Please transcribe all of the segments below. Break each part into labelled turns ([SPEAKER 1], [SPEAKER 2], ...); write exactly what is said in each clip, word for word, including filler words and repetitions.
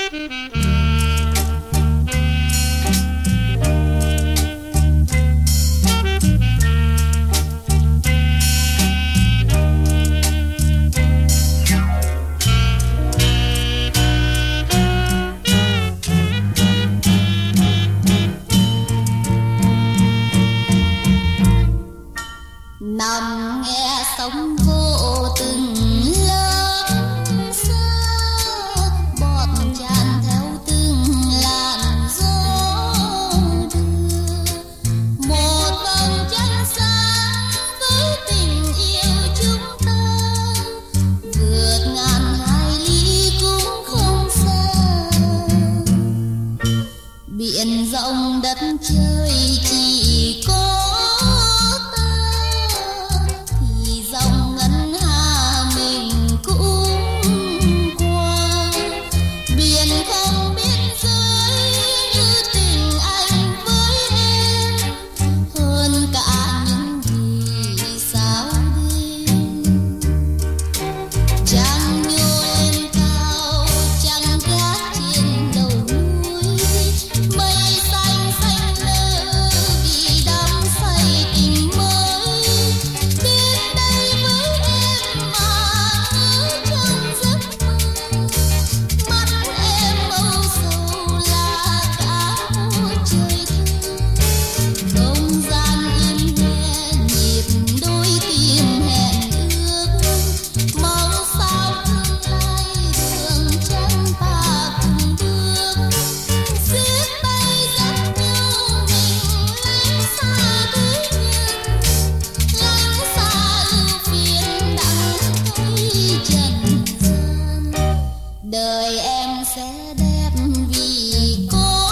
[SPEAKER 1] nằm nghe sóng vô từng lớp xa, bọt tràn theo từng làn gió đưa một vầng trăng sáng với tình yêu chúng ta, vượt ngàn hải lý cũng không xa. Biển rộng đất trời chỉ có đời em sẽ đẹp vì có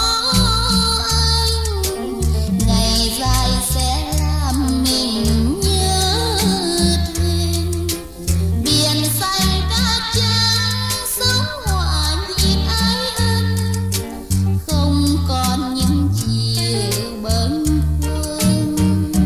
[SPEAKER 1] anh, ngày dài sẽ làm mình nhớ thương. Biển xanh cát trắng sống hòa nhịp ái ân, không còn những chiều bâng khuâng.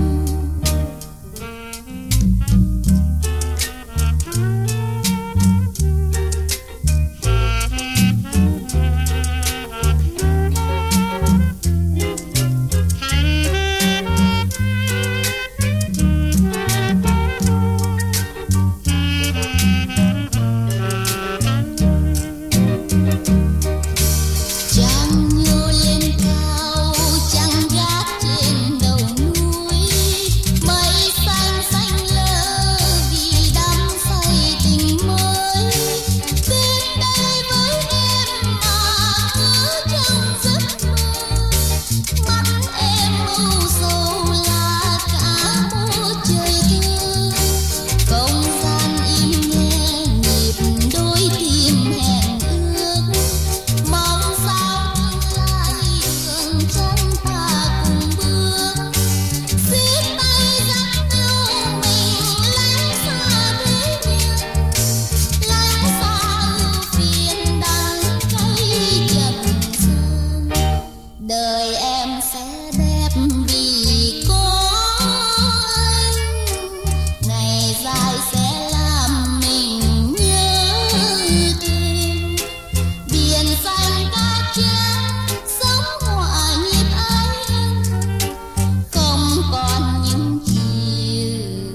[SPEAKER 1] Đời em sẽ đẹp vì có anh, ngày dài sẽ làm mình nhớ thương. Biển xanh cát trắng sống hòa nhịp ái ân, không còn những chiều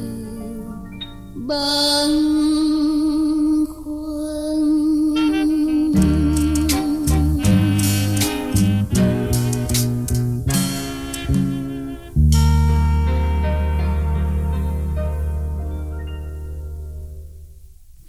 [SPEAKER 1] bâng khuâng.